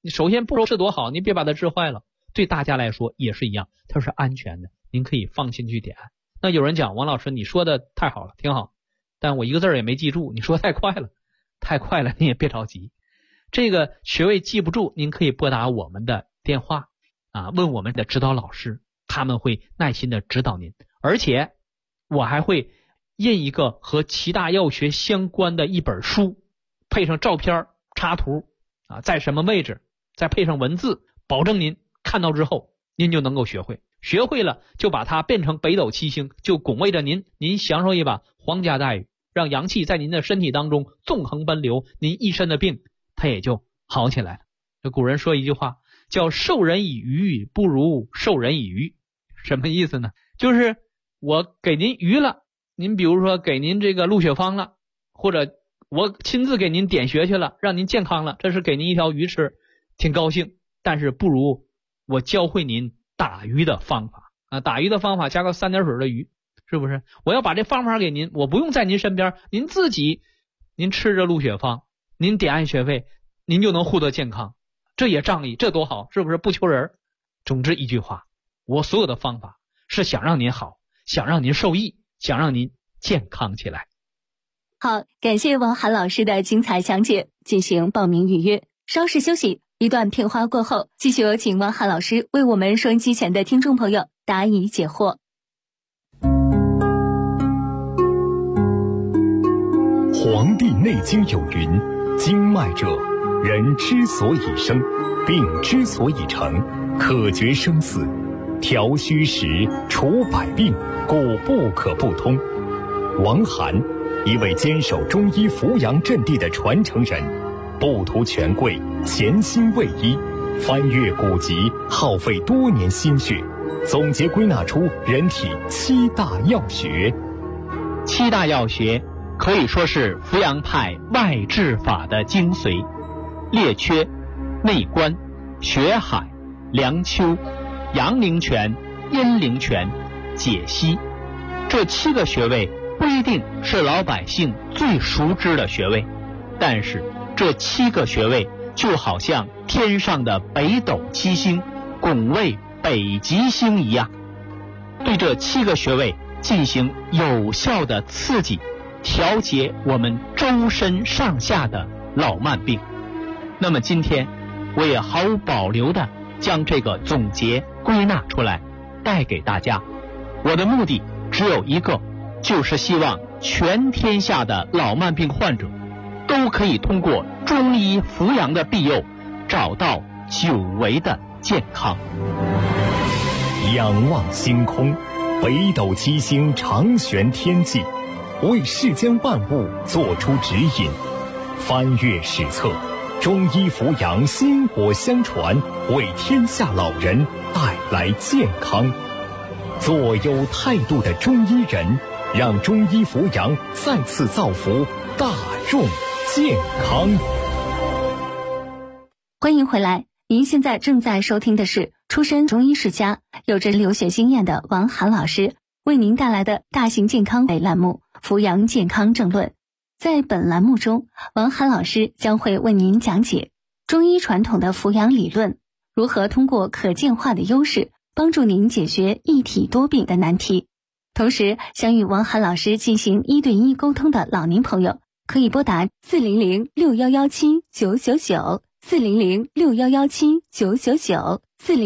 你首先不治多好，你别把它治坏了。对大家来说也是一样，它是安全的，您可以放心去点。那有人讲，王老师你说的太好了，挺好，但我一个字也没记住，你说太快了，你也别着急。这个穴位记不住，您可以拨打我们的电话问我们的指导老师，他们会耐心的指导您。而且我还会印一个和七大药学相关的一本书，配上照片插图在什么位置，再配上文字，保证您看到之后您就能够学会了就把它变成北斗七星，就拱卫着您享受一把皇家待遇，让阳气在您的身体当中纵横奔流，您一身的病它也就好起来了。这古人说一句话叫授人以鱼不如授人以渔，什么意思呢？就是我给您鱼了，您比如说给您这个鹿血方了，或者我亲自给您点穴去了，让您健康了，这是给您一条鱼吃，挺高兴。但是不如我教会您打鱼的方法打鱼的方法加个3点水的鱼，是不是？我要把这方法给您，我不用在您身边，您自己您吃着鹿血方，您点按穴位，您就能获得健康，这也仗义，这多好，是不是？不求人。总之一句话，我所有的方法是想让您好，想让您受益，想让您健康起来。 好，感谢王涵老师的精彩讲解，进行报名预约。稍事休息，一段片花过后，继续有请王涵老师为我们收音机前的听众朋友答疑解惑。 黄帝内经有云，经脉者，人之所以生，病之所以成，可决生死，调虚实，除百病，故不可不通。王涵，一位坚守中医扶阳阵地的传承人，不图权贵，潜心为医，翻阅古籍，耗费多年心血，总结归纳出人体7大要穴。 7大要穴可以说是扶阳派外治法的精髓，列缺、内关、血海、梁丘、阳陵泉、阴陵泉、解析，这7个穴位不一定是老百姓最熟知的穴位，但是这7个穴位就好像天上的北斗七星拱卫北极星一样，对这7个穴位进行有效的刺激，调节我们周身上下的老慢病。那么今天我也毫无保留的将这个总结归纳出来带给大家，我的目的只有一个，就是希望全天下的老慢病患者都可以通过中医扶阳的庇佑，找到久违的健康。 仰望星空，北斗七星长悬天际，为世间万物做出指引。翻阅史册，中医扶阳薪火相传，为天下老人带来健康。做有态度的中医人，让中医扶阳再次造福大众健康。 欢迎回来，您现在正在收听的是出身中医世家、有着留学经验的王涵老师为您带来的大型健康类栏目《扶阳健康政论》。在本栏目中，王涵老师将会为您讲解中医传统的扶阳理论，如何通过可见化的优势帮助您解决一体多病的难题。同时，想与王涵老师进行1对1沟通的老年朋友，可以拨打40061179999 400611799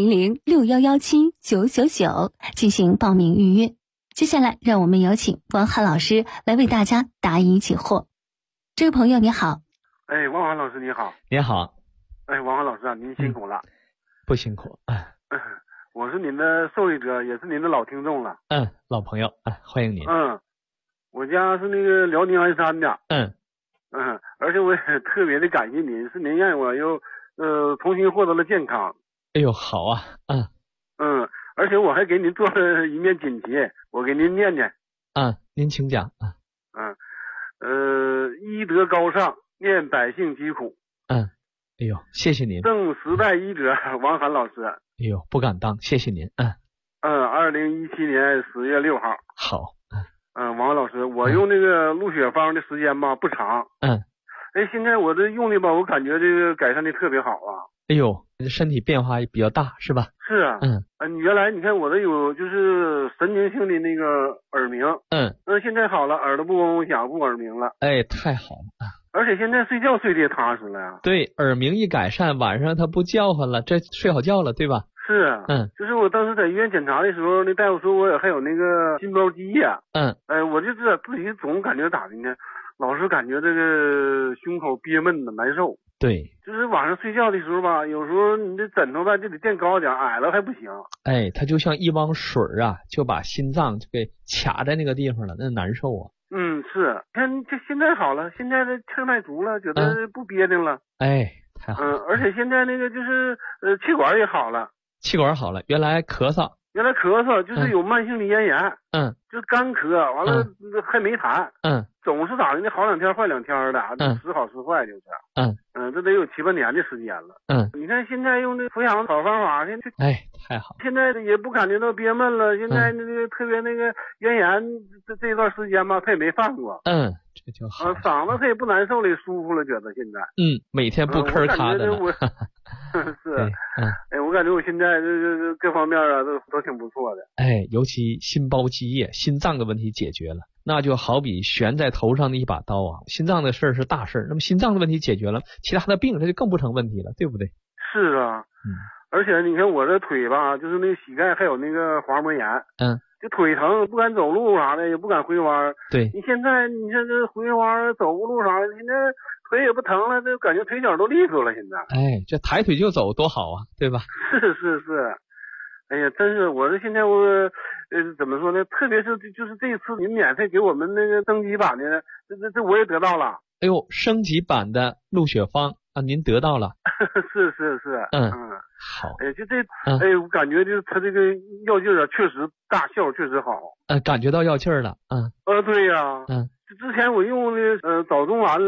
400611799进行报名预约。接下来让我们有请王涵老师来为大家答疑解惑。这位朋友你好。 王涵老师你好。 你好。 王涵老师啊，您辛苦了。 不辛苦。 我是您的受益者，也是您的老听众了。 老朋友，欢迎您。 我家是那个辽宁鞍山的。而且我也特别的感谢您，是您让我又重新获得了健康。 哎呦，好啊。 而且我还给您做了一面锦旗，我给您念念。 您请讲。 医德高尚，念百姓疾苦。 哎呦，谢谢您。 正时代医者王涵老师。 哎呦，不敢当，谢谢您。 2017年10月6号。 好。 王涵老师，我用这个鹿血方的时间吧不长。现在我这用的吧，我感觉这个改善的特别好啊。 哎呦，身体变化也比较大是吧？ 是啊。你原来你看我这有就是神经性的那个耳鸣。那现在好了，耳朵不嗡嗡响，不耳鸣了。 哎，太好了。 而且现在睡觉睡得也踏实了呀。 对，耳鸣一改善，晚上他不叫唤了，这睡好觉了，对吧？ 是啊。就是我当时在医院检查的时候，那大夫说我还有那个心包积液。我就知道自己总感觉咋的呢？老是感觉这个胸口憋闷的难受。 对， 就是晚上睡觉的时候吧，有时候你这枕头吧就得垫高点，矮了还不行。 哎，它就像一汪水啊，就把心脏就给卡在那个地方了，那难受啊。 是，看这现在好了，现在这气脉足了，觉得不憋挺了。 哎，太好了。 而且现在那个就是气管也好了。 气管好了，原来咳嗽就是有慢性的咽炎。就是干咳，完了还没痰。总是咋的呢？好2天坏2天的，时好时坏就是。这得有7、8年的时间了。你看现在用这扶氧好方法， 哎，太好了。 现在也不感觉到憋闷了，现在那个特别那个咽炎这段时间吧，他也没犯过。 这就好。 嗓子他也不难受了，也舒服了，觉得现在。 每天不吭咔的了。 是。我感觉我现在这各方面啊都挺不错的。 哎，尤其心包积液、心脏的问题解决了，那就好比悬在头上的一把刀啊。心脏的事儿是大事儿，那么心脏的问题解决了，其他的病它就更不成问题了，对不对？ 是啊。而且你看我这腿吧，就是那个膝盖还有那个滑膜炎。就腿疼，不敢走路啥的，也不敢回弯。 对， 你现在你看这回弯走路啥的，现在腿也不疼了，就感觉腿脚都利索了。现在， 哎，这抬腿就走多好啊，对吧？ 是。哎呀，真是我这现在我怎么说呢？特别是就是这次您免费给我们那个升级版的，这我也得到了。 哎呦，升级版的鹿血芳啊，您得到了。 是。 好。 哎，就这，我感觉就是他这个药劲儿啊，确实大，效果确实好。 感觉到药劲儿了。 对呀。之前我用的早中晚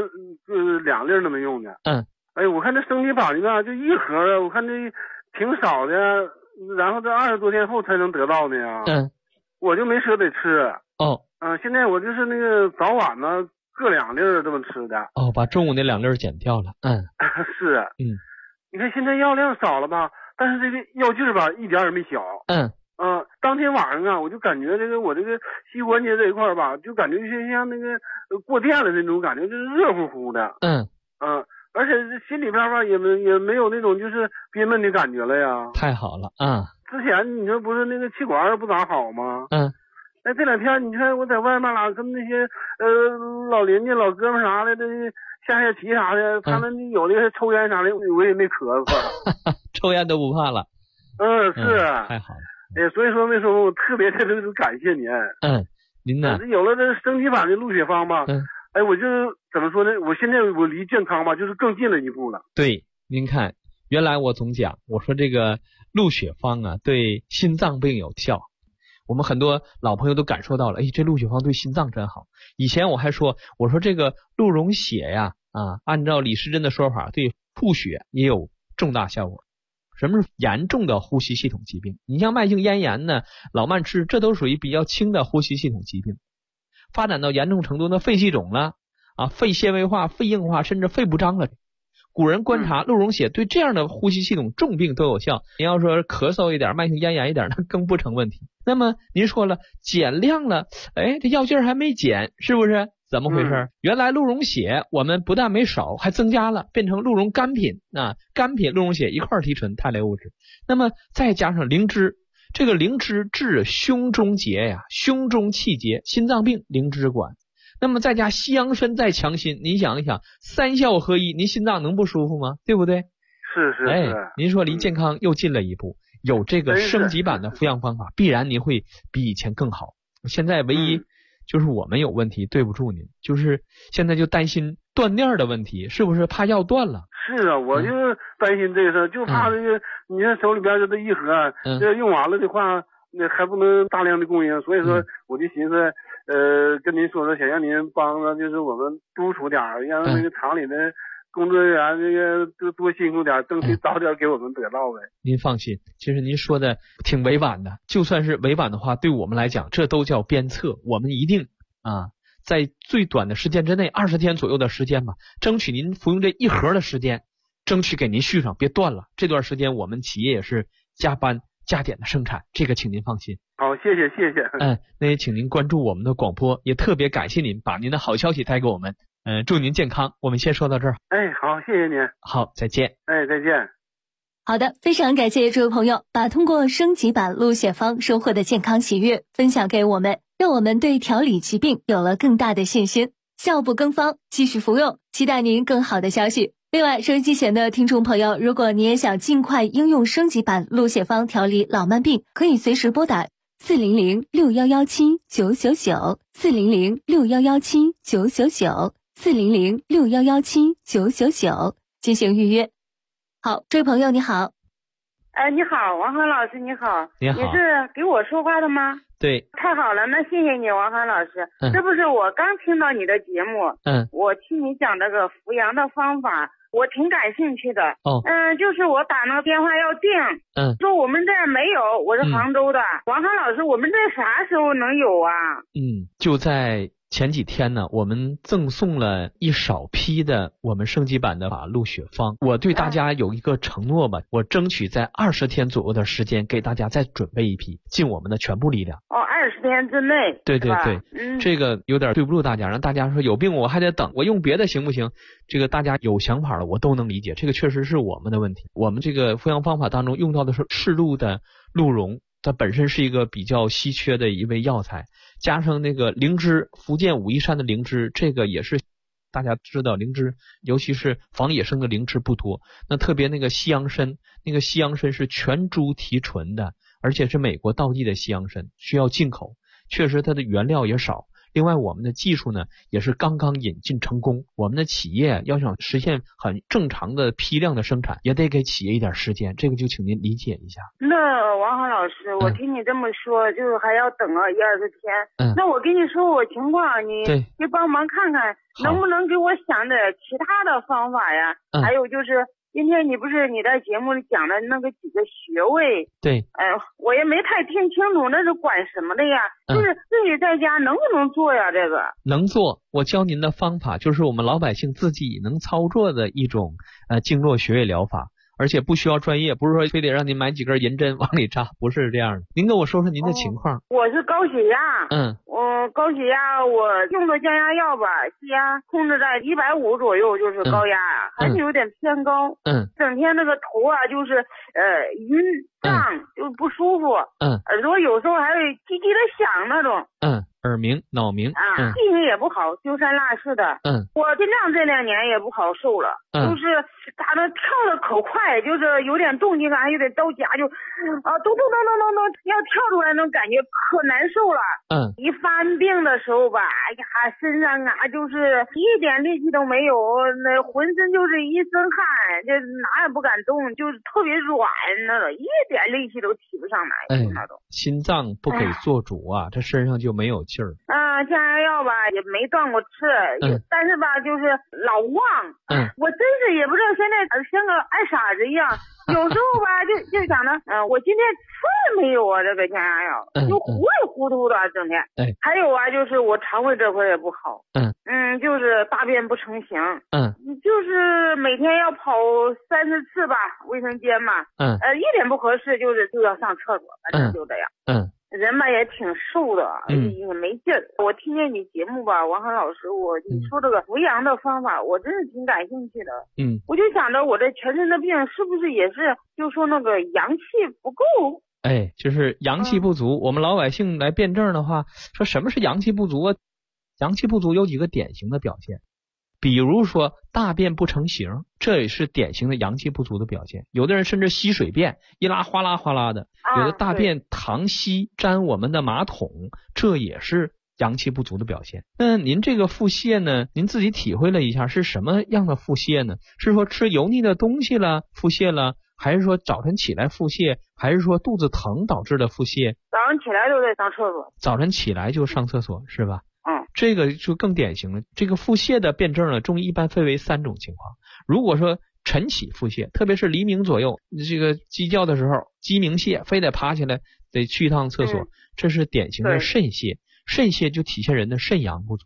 2粒那么用的。哎，我看这升级版的就一盒啊，我看这挺少的，然后这20多天后才能得到的呀。我就没舍得吃。现在我就是那个早晚呢各2粒这么吃的。 把中午那2粒减掉了。 是。你看现在药量少了吧，但是这个药劲儿吧一点也没小。当天晚上啊，我就感觉这个我这个膝关节这一块吧，就感觉像那个过电了那种感觉，就是热乎乎的。而且心里边吧也没有那种就是憋闷的感觉了呀。 太好了。 之前你说不是那个气管不咋好吗？这2天你看我在外面跟那些老邻居老哥们啥的，这下棋啥的，他们有的抽烟啥的，我也没咳嗽。 抽烟都不怕了。 是。 太好了。 哎，所以说为什么我特别感谢您。 您呢？ 有了这升级版的鹿血芳吧。哎，我就怎么说呢？我现在我离健康吧，就是更近了一步了。 对，您看，原来我总讲，我说这个鹿血芳啊，对心脏病有效。我们很多老朋友都感受到了，哎，这鹿血芳对心脏真好。以前我还说，我说这个鹿茸血呀，按照李时珍的说法，对吐血也有重大效果。什么是严重的呼吸系统疾病？你像慢性咽炎呢、老慢支，这都属于比较轻的呼吸系统疾病。发展到严重程度呢，肺气肿了肺纤维化、肺硬化，甚至肺不张了。古人观察鹿茸血对这样的呼吸系统重病都有效。你要说咳嗽一点、慢性咽炎一点，那更不成问题。那么您说了减量了，哎，这药劲儿还没减，是不是？怎么回事？原来鹿茸血我们不但没少，还增加了，变成鹿茸干品干品鹿茸血一块提纯肽类物质。那么再加上灵芝，这个灵芝治胸中结呀，胸中气结，心脏病灵芝管。那么再加西洋参再强心，您想一想，3效合一，您心脏能不舒服吗？对不对？ 是。 您说离健康又近了一步，有这个升级版的服药方法，必然您会比以前更好。现在唯一就是我们有问题，对不住您，就是现在就担心断链的问题，是不是怕药断了？ 是啊，我就担心这个事儿，就怕这个你看手里边这一盒，这用完了的话，那还不能大量的供应，所以说我就寻思跟您说想让您帮着，就是我们督促点，让那个厂里的工作人员这个多辛苦点，争取早点给我们得到呗。 您放心，其实您说的挺委婉的，就算是委婉的话，对我们来讲，这都叫鞭策。我们一定在最短的时间之内，20天左右的时间吧，争取您服用这一盒的时间， 争取给您续上，别断了。这段时间我们企业也是加班加点的生产，这个请您放心。 好，谢谢。 那也请您关注我们的广播，也特别感谢您把您的好消息带给我们。祝您健康。我们先说到这儿。 好，谢谢您。 好，再见。 再见。 好的，非常感谢这位朋友把通过升级版鹿血方收获的健康喜悦分享给我们，让我们对调理疾病有了更大的信心。效不更方，继续服用，期待您更好的消息。另外，收音机前的听众朋友，如果你也想尽快应用升级版鹿血方调理老慢病，可以随时拨打400-6117-999 400-6117-999 400-6117-999进行预约。好，这位朋友你好。 你好，王涵老师，你好。 你好。 你是给我说话的吗？ 对。 太好了，那谢谢你，王涵老师。这不是我刚听到你的节目，我听你讲这个扶阳的方法，我挺感兴趣的。就是我打那个电话要订，说我们这儿没有，我是杭州的。王涵老师，我们这啥时候能有啊？ 就在前几天呢，我们赠送了一少批的我们升级版的鹿血方。我对大家有一个承诺吧，我争取在20天左右的时间给大家再准备一批，尽我们的全部力量。 20天之内。 对对对，这个有点对不住大家，让大家说有病我还得等，我用别的行不行？这个大家有想法了，我都能理解，这个确实是我们的问题。我们这个扶阳方法当中用到的是赤鹿的鹿茸，它本身是一个比较稀缺的一味药材，加上那个灵芝，福建武夷山的灵芝，这个也是大家知道，灵芝尤其是仿野生的灵芝不多，那特别那个西洋参，那个西洋参是全猪提纯的，而且是美国道地的西洋参，需要进口，确实它的原料也少。另外我们的技术呢也是刚刚引进成功，我们的企业要想实现很正常的批量的生产，也得给企业一点时间，这个就请您理解一下。 那王涵老师，我听你这么说，就是还要等个1-20天。那我跟你说我情况，你帮忙看看能不能给我想点其他的方法呀？还有就是今天你不是你在节目里讲的那个几个穴位？对。我也没太听清楚那是管什么的呀？就是自己在家能不能做呀？这个能做，我教您的方法就是我们老百姓自己能操作的一种经络穴位疗法，而且不需要专业，不是说非得让您买几根银针往里扎，不是这样的。您跟我说说您的情况。 我是高血压。我高血压，我用的降压药吧，血压控制在150左右，就是高压啊，还是有点偏高。整天那个头啊就是晕胀，就不舒服。耳朵有时候还会叽叽的响那种。 耳鸣、脑鸣记性也不好，丢三落四的。我尽量这2年也不好受了，就是咋的跳的可快，就是有点动静感，还有点着急，就咚要跳出来那种感觉，可难受了。一犯病的时候吧，哎呀，身上啊就是一点力气都没有，那浑身就是一身汗，就哪也不敢动，就是特别软那种，一点力气都提不上来，那种。 心脏不给做主啊，这身上就没有劲儿。 降压药吧也没断过吃，但是吧就是老忘。我真是也不知道现在像个爱傻子一样，有时候吧就想着，我今天吃没有啊这个降压药，就糊里糊涂的整天。还有啊就是我肠胃这块也不好。就是大便不成形。就是每天要跑30次吧，卫生间嘛。一点不合适就要上厕所，反正就这样。人吧也挺瘦的，也没劲儿。我听见你节目吧，王涵老师，你说这个扶阳的方法，我真是挺感兴趣的。我就想着我这全身的病是不是也是就说那个阳气不够？ 就是阳气不足。我们老百姓来辩证的话，说什么是阳气不足啊？阳气不足有几个典型的表现，比如说大便不成形，这也是典型的阳气不足的表现。有的人甚至稀水便，一拉哗啦哗啦的，有的大便淌稀沾我们的马桶，这也是阳气不足的表现。那您这个腹泻呢，您自己体会了一下是什么样的腹泻呢？是说吃油腻的东西了腹泻了，还是说早晨起来腹泻，还是说肚子疼导致的腹泻？ 早上起来就得上厕所。 早晨起来就上厕所是吧？这个就更典型了。这个腹泻的辩证呢，中医一般分为3种情况。如果说晨起腹泻，特别是黎明左右，这个鸡叫的时候，鸡鸣泻，非得爬起来得去一趟厕所，这是典型的肾泻。肾泻就体现人的肾阳不足。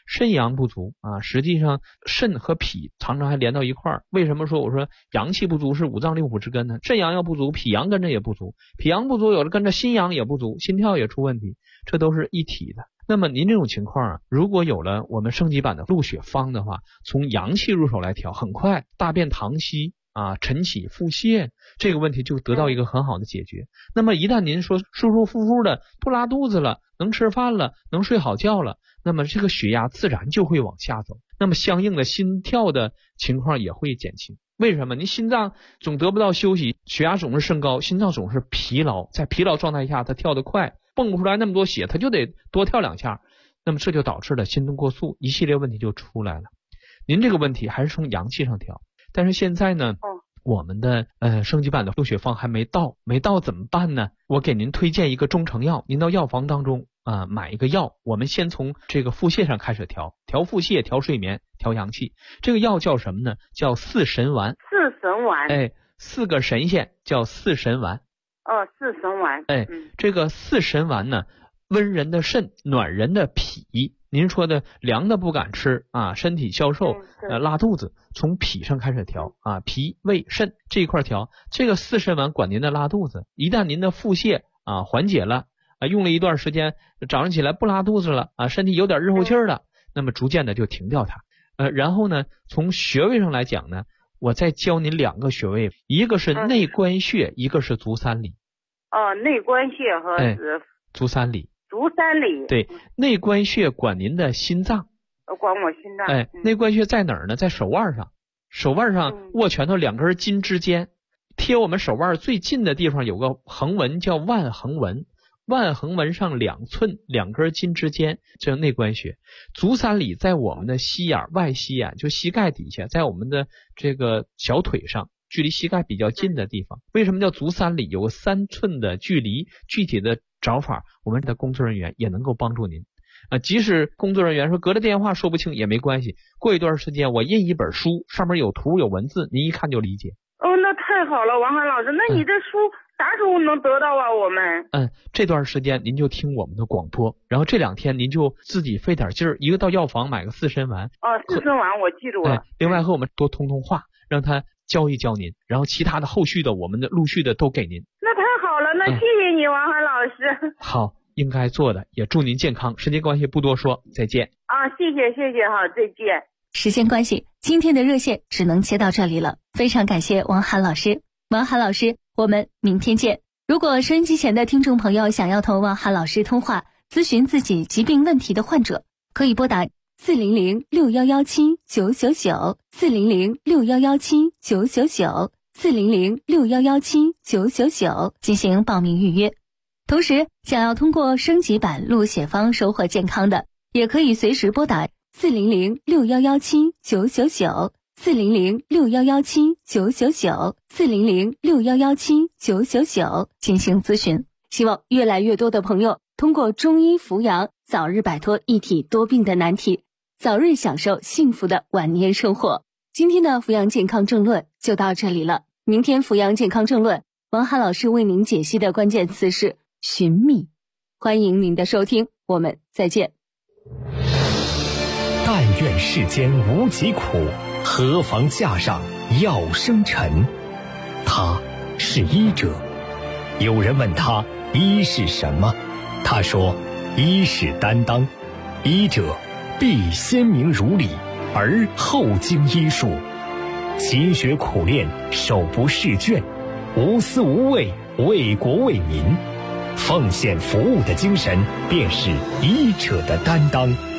肾阳不足啊，实际上肾和脾常常还连到一块儿。为什么说我说阳气不足是五脏六腑之根呢？肾阳要不足，脾阳跟着也不足，脾阳不足有的跟着心阳也不足，心跳也出问题，这都是一体的。那么您这种情况啊，如果有了我们升级版的鹿血方的话，从阳气入手来调，很快大便溏稀啊，晨起腹泻，这个问题就得到一个很好的解决。那么一旦您说舒舒服服的不拉肚子了，能吃饭了，能睡好觉了，那么这个血压自然就会往下走，那么相应的心跳的情况也会减轻。为什么？您心脏总得不到休息，血压总是升高，心脏总是疲劳，在疲劳状态下它跳得快，蹦不出来那么多血，它就得多跳2下，那么这就导致了心动过速，一系列问题就出来了。您这个问题还是从阳气上调，但是现在呢，我们的升级版的鹿血方还没到怎么办呢？我给您推荐一个中成药，您到药房当中买一个药，我们先从这个腹泻上开始调腹泻，调睡眠，调阳气。这个药叫什么呢？叫四神丸。 四神丸。 哎，4个神仙叫四神丸。 四神丸。 哎，这个四神丸呢，温人的肾，暖人的脾。您说的凉的不敢吃啊，身体消瘦，拉肚子，从脾上开始调啊，脾胃肾这一块调。这个四神丸管您的拉肚子，一旦您的腹泻啊缓解了啊，用了一段时间，早上起来不拉肚子了啊，身体有点热乎气儿了，那么逐渐的就停掉它。然后呢，从穴位上来讲呢，我再教您2个穴位，一个是内关穴，一个是足三里。 内关穴和足三里。 足三里。 对，内关穴管您的心脏。 管我心脏。 哎，内关穴在哪儿呢？在手腕上。手腕上握拳头2根筋之间，贴我们手腕最近的地方有个横纹叫腕横纹，腕横纹上2寸2根筋之间，这叫内关穴。足三里在我们的膝眼外膝眼，就膝盖底下，在我们的这个小腿上，距离膝盖比较近的地方。为什么叫足三里？有个3寸的距离，具体的找法我们的工作人员也能够帮助您即使工作人员说隔着电话说不清也没关系，过一段时间我印一本书，上面有图有文字，您一看就理解。 那太好了，王涵老师，那你这书啥时候能得到啊？我们这段时间您就听我们的广播，然后这2天您就自己费点劲儿，一个到药房买个四神丸。 四神丸我记住了。 另外和我们多通通话，让他教一教您，然后其他的后续的我们的陆续的都给您。 那太好了，那谢谢你王涵老师。 好，应该做的，也祝您健康。时间关系不多说，再见。 谢谢，好，再见。 时间关系，今天的热线只能接到这里了，非常感谢王涵老师。王涵老师，我们明天见。如果收音机前的听众朋友想要同王涵老师通话，咨询自己疾病问题的患者，可以拨打400611799 400611799 400611799进行报名预约。同时，想要通过升级版鹿血方收获健康的，也可以随时拨打400611799 400611799 400611799进行咨询。希望越来越多的朋友通过中医扶阳，早日摆脱一体多病的难题，早日享受幸福的晚年生活。今天的扶阳健康正论就到这里了，明天扶阳健康正论，王涵老师为您解析的关键词是寻觅。欢迎您的收听，我们再见。 但愿世间无疾苦，何妨架上药生尘。他是医者。有人问他医是什么，他说医是担当，医者必先明如理，而后经医术，勤学苦练，手不释卷，无私无畏，为国为民，奉献服务的精神便是医者的担当。